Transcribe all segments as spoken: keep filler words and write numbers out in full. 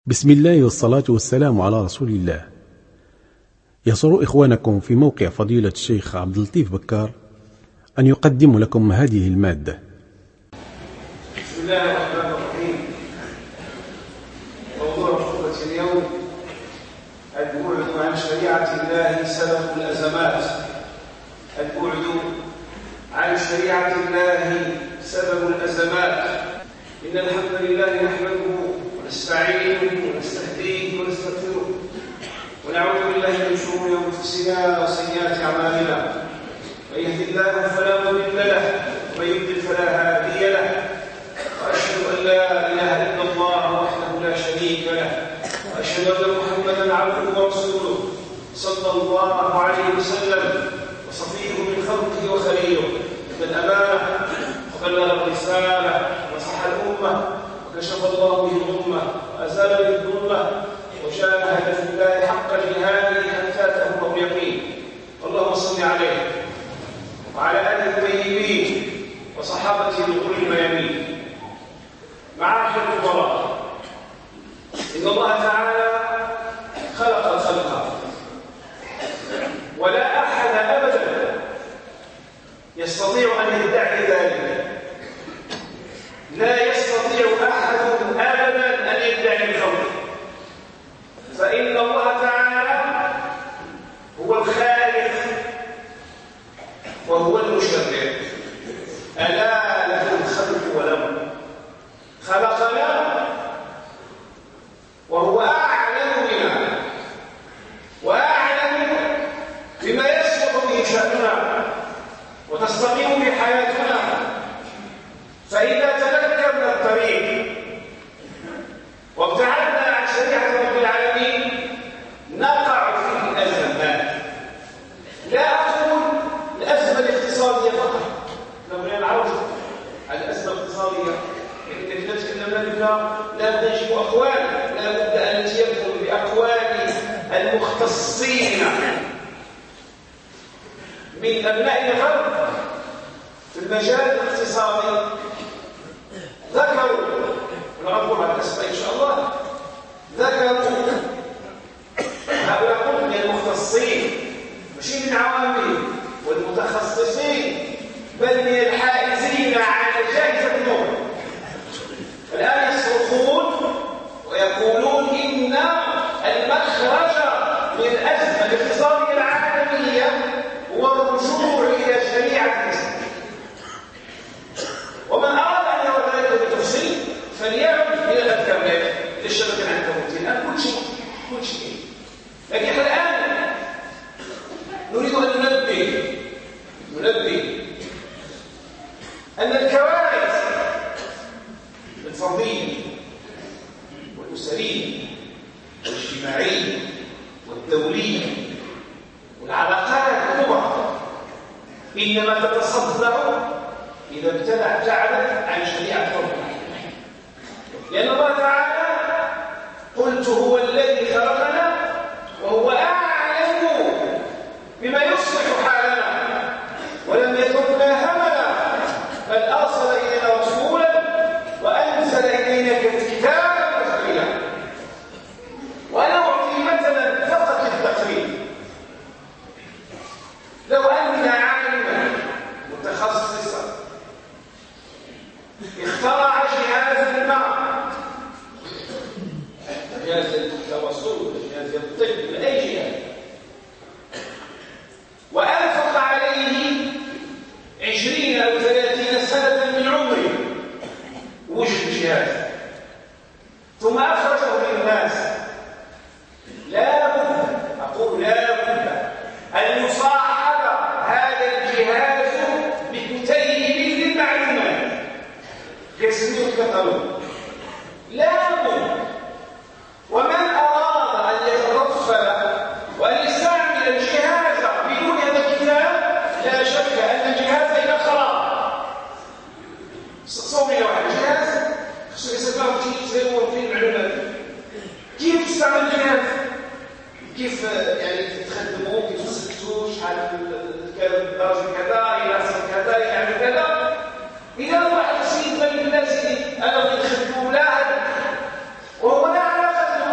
بسم الله والصلاة والسلام على رسول الله. يسر إخوانكم في موقع فضيلة الشيخ عبد اللطيف بكار أن يقدم لكم هذه المادة. بسم الله الرحمن الرحيم. موضوع خطبة اليوم: البعد عن شريعة الله سبب الأزمات. البعد عن شريعة الله سبب الأزمات. إن الحمد لله نحمده ونستعينه ونستهديه ونستغفره ونعوذ بالله من شرور أنفسنا وسيئات أعمالنا. من يهد الله فلا مضل له ومن يضلل فلا هادي له. وأشهد أن لا إله إلا الله وحده لا شريك له، وأشهد أن محمدا عبده ورسوله صلى الله عليه وسلم وصفيه من خلقه وخليله. أدى الأمانة وبلغ الرسالة ونصح الأمة وكشف الله به الأمة وأزال به الظلمة وجاهد في الله حق جهاده حتى أتاه الله اليقين. اللهم صل عليه وعلى آله الطيبين وصحابته الغر الميامين. معاشر الفضلاء، إن الله تعالى خلق الخلق، ولا أحد أبدا يستطيع أن يدعي ذلك. لا يستطيع أحد أبدا أن يدعي الخلق، فإن الله تعالى هو الخالق وهو المشرع. ألا له الخلق والأمر. خلقنا وهو أعلم بنا وأعلم بما يصلح به شأننا وتستقيم به حياتنا. فإذا تذكرنا الطريق وابتعدنا عن شريعة رب العالمين نقع في الأزمات. لا أقول الأزمة الاقتصادية فقط، لو نعرف الأزمة الاقتصادية إذا تكلمنا بها لا بد نجيب أقوال، لا بد أن نتيمم بأقوال المختصين من أبناء الغرب في المجال الاقتصادي. ذكروا ونعرفوا على الأسماء إن شاء الله. ذكروا هؤلاء من المختصين، مش من عوامهم والمتخصصين، بل من الحائزين على جائزة نوبل. الآن يصرخون ويقولون إن المخرج من الأزمة الاقتصادية العالمية هو الرجوع إلى شريعة الإسلام. ومن أراد أن يرى ذلك بالتفصيل فليعد إلى الأذكار للشبكة العنكبوتية. الآن كل شيء كل شيء لكن الآن نريد أن ننبه ننبه أن الكوارث الفردية والأسرية والاجتماعية والدولية والعلاقات الكبرى إنما تتصدر إذا ابتعدت عن شريعة ربنا. لأن الله تعالى قلت هو الذي خلقنا وهو أعلم بما يصلح حالنا ولم يتركنا هملا، بل أرسل إلينا رسولا وأنزل إلينا كتابا مفصلا. وأنا أعطي مثلا فقط للتقريب: لو أن عالما متخصصا اخترع جهاز الماء، جهاز التوصل، جهاز الطب، من أي جهاز، وأنفق عليه عشرين أو ثلاثين سنة من عمره وجد الجهاز ثم أخرجه للناس، لا بد، أقول لا بد أن يصاحب هذا الجهاز بكتيب للمعلومات يسميه الكتالوج. لا بد. ومن أراد أن يترفل وأن يستعمل الجهاز بدون هذا الكتاب لا شك أن الجهاز إلى خراب. صومي لو على الجهاز خصو يسمعه كيف يسوي فيه المعلومات، كيف تستعمل الجهاز، كيف يعني تخدموه، كيف تسكتوه، شحال درجة كذا يلاصق كذا يعمل كذا. إذا واحد السيد من الناس أنا بغيت نخدمو ولا وهو لا علاقة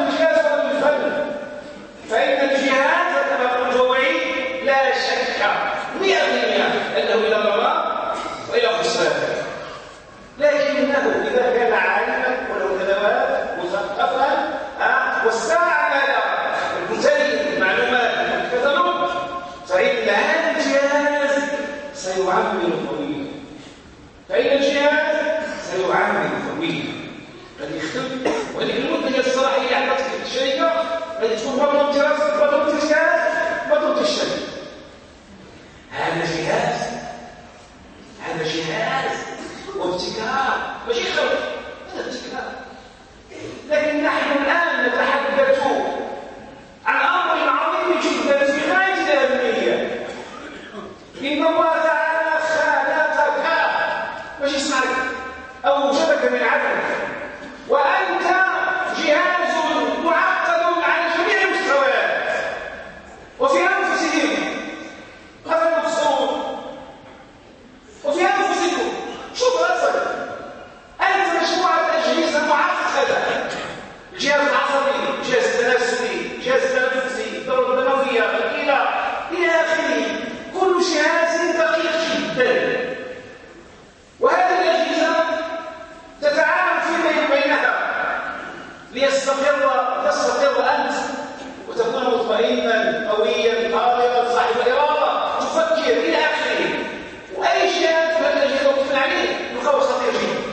الجهاز العصبي، الجهاز التناسلي، الجهاز التنفسي، الدورة الدموية، الكلى إلى آخره. كل جهاز دقيق جدا، وهذه الأجهزة تتعامل فيما بينها ليستقر تستقر أنت وتكون مطمئنا قويا قادرا صاحب إرادة تفكر إلى آخره. وأي جهاز من الأجهزة وقفنا عليه يلقاه خطير جدا.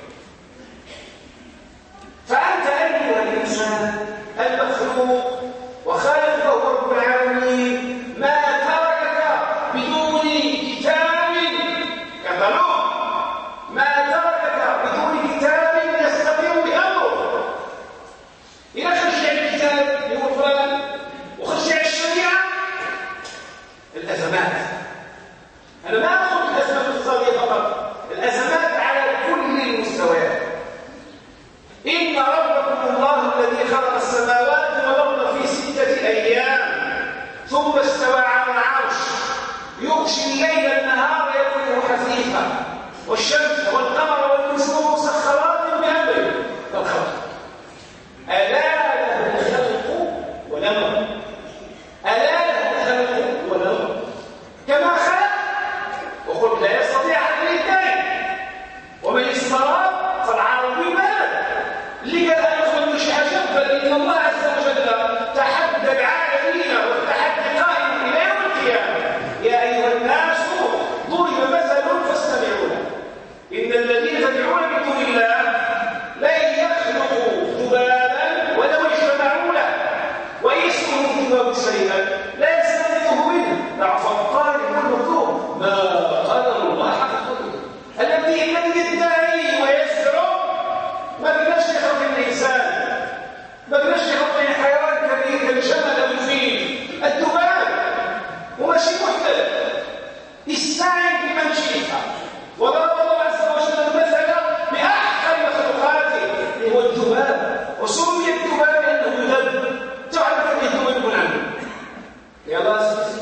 فأنت أيها الإنسان المخلوق وخالقه هو رب العالمين، ما تركك بدون كتاب كتالوج، ما تركك بدون كتاب يستقر بأمره. إذا خرج عن الكتاب اللي هو القرآن وخرج عن الشريعة، الأزمات. أنا ما أقول الأزمات الاقتصادية فقط، الأزمات على كل المستويات. إن ربكم الله الذي خلق السماوات والأرض في ستة أيام ثم استوى على العرش يغشي الليل النهار يطلبه حثيثا والشمس والقمر والنجوم مسخرات بأمره الخلق. ألا له الخلق والأمر، ألا له الخلق والأمر. كما خلق وقل لا يستطيع أحد الاثنين، ومن استراد فالعربي مالك اللي قال أن يخلق مش حاجة، بل إن الله عز وجل تحدى العالمين والتحدي قائم إلى يوم القيامة. يا أيها الناس ضرب مثل فاستمعوا له، إن الذين تدعون من دون الله لن يخلقوا ذبابا ولو اجتمعوا له وإن يسلبهم الذباب شيئا لا يستنقذه منه ضعف الطالب والمطلوب. ما قدر الله حق قدره. الذي الذي يدعي ويزعم ما بدناش نخلق الإنسان، ما بدناش نخلق حيوان كبير كالجمل أو الفيل، الذباب وماشي محدث. استعن بمن شئت. وضرب الله عز وجل المثل بأحقر مخلوقاته اللي هو الذباب، وسمي الذباب لأنه يذب. تعرف أن الذباب يكون عنه يا الله سيدي.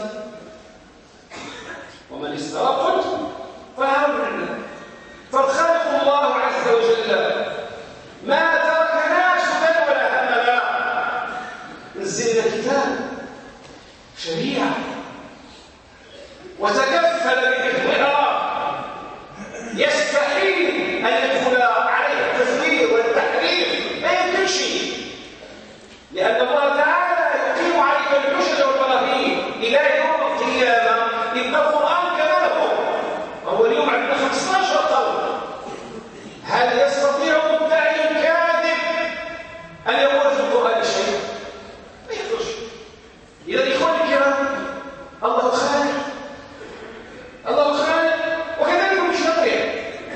ومن استرقت فهم عنه. فالخالق الله عز وجل ما تركناش بل ولا هملا. نزلنا كتاب شريعة وتكفل بحفظها، يستحيل أن يدخل عليه التزوير والتحريف، لا يمكن شيء، لأن الله تعالى يقيم عليك الحجج والبراهين إلى يوم القيامة. إن القرآن كما هو، وهو اليوم عندنا خمسة عشر قول. هل يستطيع مدعي كاذب أن يقول في القرآن شيء؟ ما يقدرش. إذا إخواني الكرام، الله خالق، الله خالق، وكذلك مشرع.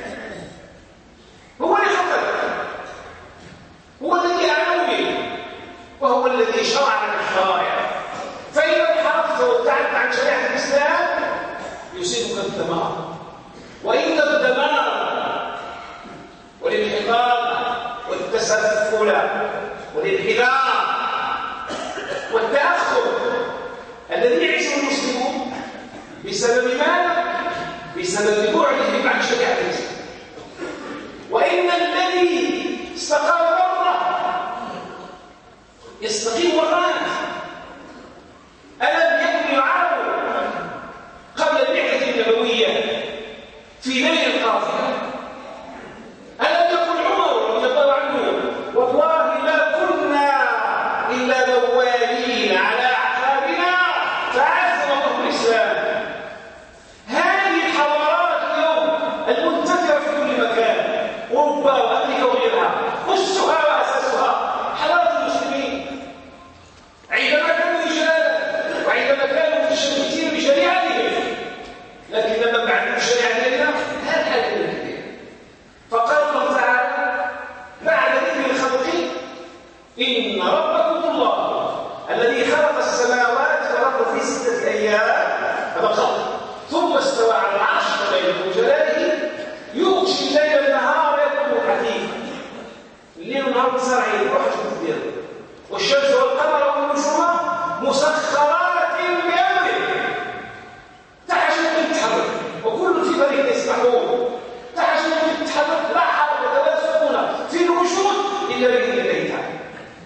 هو اللي خلق، هو الذي أعلم به، وهو الذي شرع لنا الشرائع. فإذا انحرفت وابتعدت عن شريعة الإسلام يصيبك الدمار، وإن الدمار والانحطاط والتسفل والانحدار والتأخر الذي يعيشه المسلمون بسبب ماذا؟ بسبب بعدهم عن شريعة الإسلام. وإن الذي استقام مرة يستقيم مرات. ألم يكن يعانوا قبل البعثة النبوية في ليل القاضية؟ ألم يكن عمر رضي الله عنه والله ما كنا إلا موالين على أعقابنا فعزم الله الإسلام. هذه الحضارات اليوم المنتشرة في كل مكان، أوروبا وأمريكا وغيرها، أسسها وأساسها حضارة المسلمين عندما كانوا رجالا وعندما كانوا متشبثين بشريعتهم، لكن لما بعدوا شريعة الله هذا الحال الكبير. فقال الله تعالى بعد ذكر الخلق: إن ربكم الله الذي خلق السماوات والأرض في ستة أيام، هذا خلق، ثم استوى على العرش وبين جلاله يغشي الليل النهار يطلبه حثيثا. الليل والنهار مصارعين واحد كبير، والشمس والقمر والنجوم مسخرات بأمره، تحشد من تحرك وكل في طريق يسبحون، تحشد من تحرك لا حركة ولا سكون في الوجود إلا بإذن الله تعالى.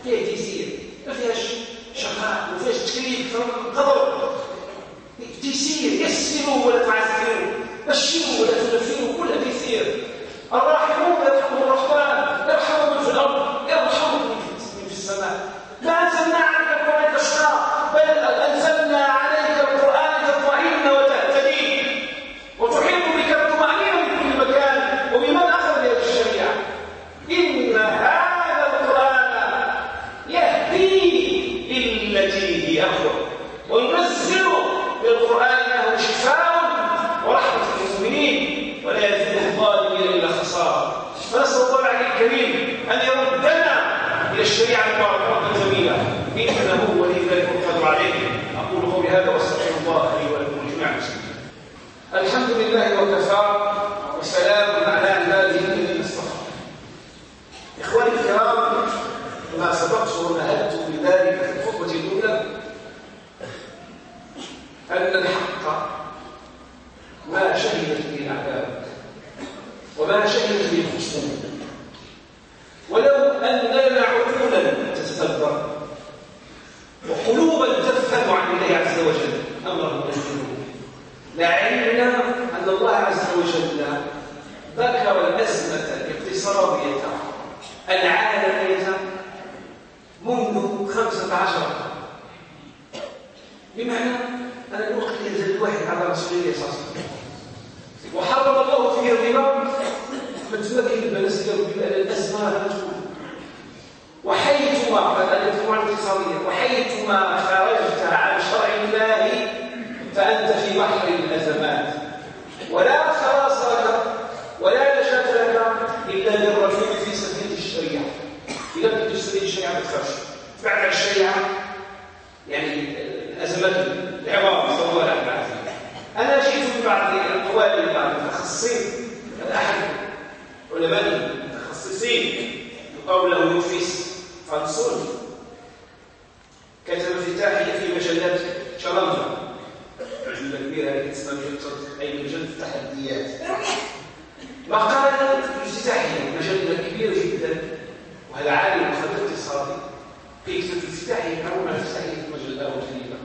فيها تيسير، ما فيهاش شقاء، ما فيهاش تكليف قدر. تيسير، يسروا ولا تعسروا، بشروا ولا تنفروا، كلها تيسير. الراحمون يرحمهم الرحمن، يرحموا من في الارض يرحموا من في السماء. ما انزلنا عليك القران تشقى، بل انزلنا عليك القران تطمئن وتهتدي وتحيط بك الطمانينه من كل مكان. وبمن اخذ بهذه الشريعه؟ ان هذا القران يهدي للتي هي اقوم، وننزل بالقران انه شفاء ورحمه للمؤمنين ولا يزيد الظالمين الا خسارا. فنسال الله العلي الكريم ان يردنا الى الشريعه المباركه الجميله، انه ولي ذلك والقادر عليه. اقول قولي هذا واستغفر الله لي ولكم جميعا المسلمين. الحمد لله وكفى، وسلام على عباده الذين اصطفى. اخواني الكرام، ما سبقت ونهدت بذلك في الخطبه الاولى ان الحق ما شهدت به الاعداء وما شهدت به الخصوم. ولو ان لنا عقولا تتدبر وقلوبا تفهم عن الله عز وجل امره بالذنوب لعلمنا ان الله عز وجل ذكر الازمه الاقتصاديه العالميه منذ خمسه عشر. بمعنى ان الوقت ينزل الواحد على رسول الله صلى الله عليه وسلم، وحرم الله فيه الربا. فتمكن البنس بأن الأزمة لا تكون. وحيثما هذا الاجتماع الاقتصادية، وحيثما خرجت عن شرع الله فأنت في بحر الأزمات، ولا خلاص لك ولا نجاة لك إلا بالركوب في سفينة الشريعة. إذا كنت تسفينة الشريعة ما تخافش. بعد الشريعة يعني الأزمات العظام صلى الله عليه وسلم. أنا جئت ببعض الأقوال بعض المتخصصين، أحد علماء المتخصصين يقال له يوفيس فانسون، كتب في التحية في مجلات شرنجة، مجلة كبيرة هذه اسمها مجلة أي مجلة التحديات. مقالة الافتتاحية، مجلة كبيرة جدا، وهذا عالم وخبير اقتصادي يكتب الافتتاحية أول ما افتتاحية في المجلة الأول تقريبا،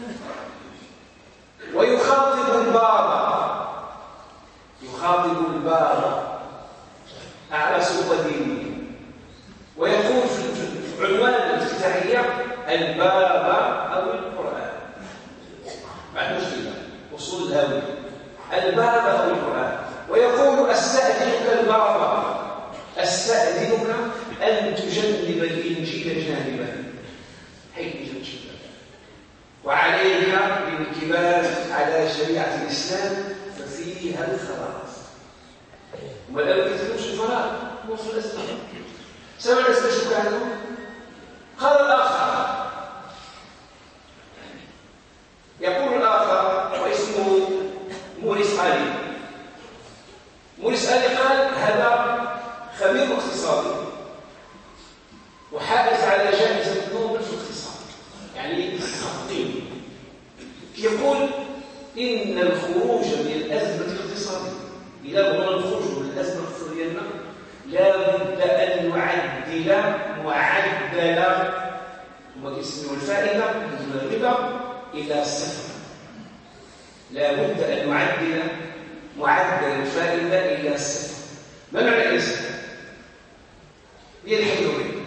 ويخاطب الباب يخاطب الباب أعلى سلطة دينية، ويقول في عنوان الافتتاحية الباب أو القرآن. بعد مشكلة وصول الهاوية، الباب أو القرآن. ويقول أستأذنك الباب، أستأذنك أن تجنب الإنجيل جانبا حيث جنب شباب، وعليك بالانكبار على شريعة الإسلام ففيها الخلاص. ولا يكتبوش الفراغ وصل الأسئلة. سمع الأسئلة شو كانوا؟ قال الآخر، يقول الآخر واسمه موريس آلي. موريس آلي قال هذا خبير اقتصادي وحائز على جائزة نوبل في الاقتصاد، يعني خطير. يقول إن الخروج من الأزمة الاقتصادية إذا بغينا الخروج من الأزمة الاقتصادية لا بد أن نعدل معدل وما كيسميوه الفائدة من الربا إلى صفر. لا بد أن نعدل معدل الفائدة إلى صفر. ما معنى إلى صفر؟ هي الحد الربا.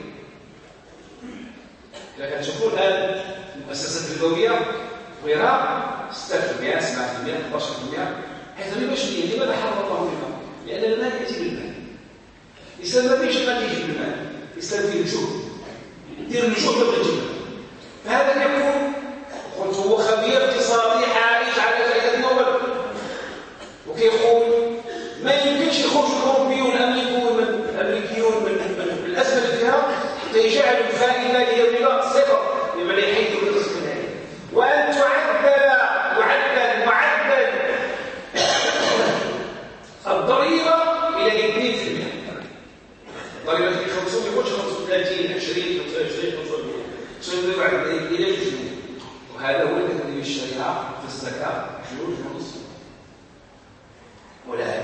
إذا كتشوفوا الآن المؤسسات الربوية ويرى ستة بالمئة سبعة بالمئة ثمانية عشر بالمئة، حيث الربا شنو؟ لماذا حرم الله الربا؟ لأن المال يأتي بالمال. الإسلام ما فيش غادي يجي بالمال، الإسلام فيه الجهد، يدير الجهد قبل الجهد. فهذا يقول قلت هو خبير اقتصادي حائز على جائزة نوبل، وكيقول ما يمكنش يخرج الأوروبيون الأمريكيون من الأمريكيون من الأزمة اللي فيها حتى يجعلوا الفائدة هي الربا صفر، بمعنى يحيدوا الرزق من هذه، وأن تعدل معدل معدل الضريبة إلى اثنين بالمئة. الضريبة في خمسون يقولش خمسة وثلاثين عشرين خمسة وعشرين خمسة وثلاثين شنو بعد إلى الجنود. وهذا هو الذي الشريعة في الزكاة جنود ونصف ولا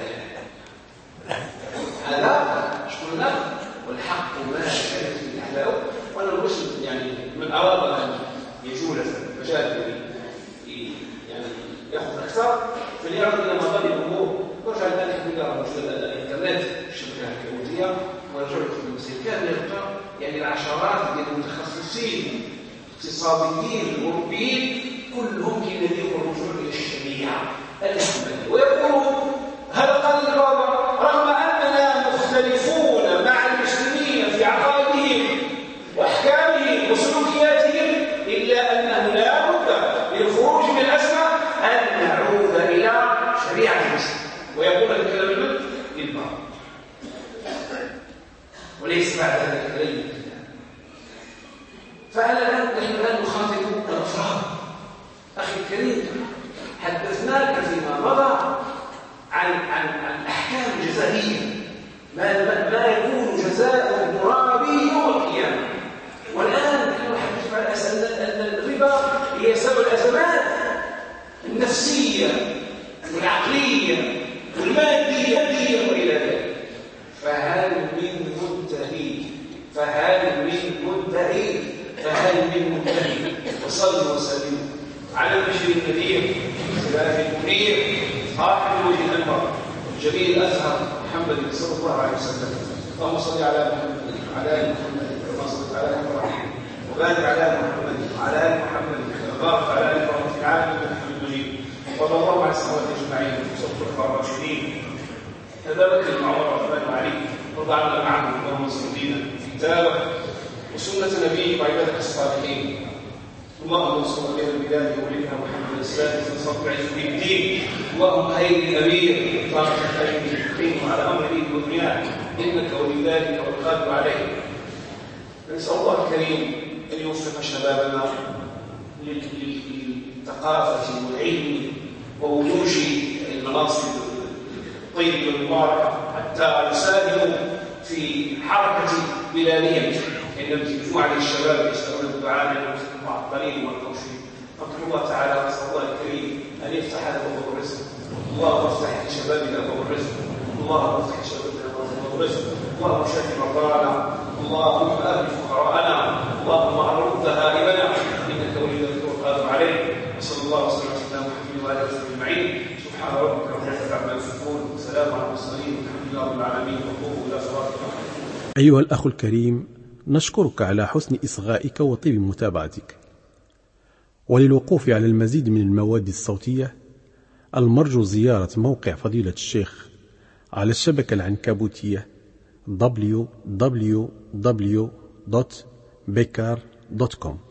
هذا هذا شكون له والحق ما كانت في الأحلام. وأنا المسلم يعني من أراد أن يجول في المجال يعني يأخذ أكثر فليعرض إلى مظاهر الأمور ويرجع ذلك إلى الإنترنت الشبكة الكروية ويرجع في المسير كان يلقى يعني العشرات من المتخصصين الاقتصاديين الأوروبيين كلهم كذلك الرجوع إلى الشريعة الإسلامية ويقولون هذا قال الرابع رغم أننا مختلفون مع المسلمين في عقائدهم وأحكامهم وسلوكياتهم إلا أنه لا بد للخروج من الأزمة أن نعود إلى شريعة الإسلام ويقول هذا الكلام للبعض وليس بعد هذا الكلام للكلام فأنا نحن الآن نخاطب الأفراد أخي الكريم حدثناك فيما مضى عن عن عن أحكام جزائية ما ما يكون جزاء مرابي يوم القيامة والآن نحن نحدث عن أن الربا هي سبب الأزمات النفسية والعقلية والمادية وإلى ذلك فهل من منتهي فهل من منتهي فهل من منتهي وصلوا وسلموا على البشر الكريم سلاف المنير صاحب الوجه الأنور جميل الأزهر محمد صلى الله عليه وسلم اللهم صل على محمد وعلى آل محمد كما صليت على إبراهيم وبارك على محمد وعلى آل محمد وبارك على آل إبراهيم في العالمين إنك حميد مجيد وصلى الله على الصحابة أجمعين وصحبه الراشدين أبا بكر وعمر وعثمان وعلي وارض عنا معهم اللهم انصر دينك في كتابك وسنة نبيك وعبادك الصالحين اللهم انصر بين البلاد ووليها محمد الاسلام وانصر بعز الدين اللهم هيئ الامير طارق الخليل المقيم على امر دينه ودنياه انك ولي ذلك والقادر عليه نسال الله الكريم ان يوفق شبابنا للثقافه والعلم وولوج المناصب الطيبه المباركه حتى يساهموا في حركه بلاديه ان مجموعه الشباب يسالون الدعاء معطلين والتوفيق نطلب الله تعالى ونسال الله الكريم ان يفتح هذا ابواب الرزق اللهم افتح لشبابنا ابواب الرزق اللهم افتح لشبابنا ابواب الرزق اللهم شف مرضانا اللهم اهل فقراءنا اللهم ارد هائبنا انك ولي ذلك والقادر عليه وصلى الله وسلم على سيدنا محمد وعلى اله وصحبه اجمعين سبحان ربك رب العزه عما يصفون وسلام على المرسلين والحمد لله رب العالمين وقوموا الى صلاتكم. ايها الاخ الكريم نشكرك على حسن إصغائك وطيب متابعتك وللوقوف على المزيد من المواد الصوتية المرجو زيارة موقع فضيلة الشيخ على الشبكة العنكبوتية دبليو دبليو دبليو دوت بيكار دوت كوم.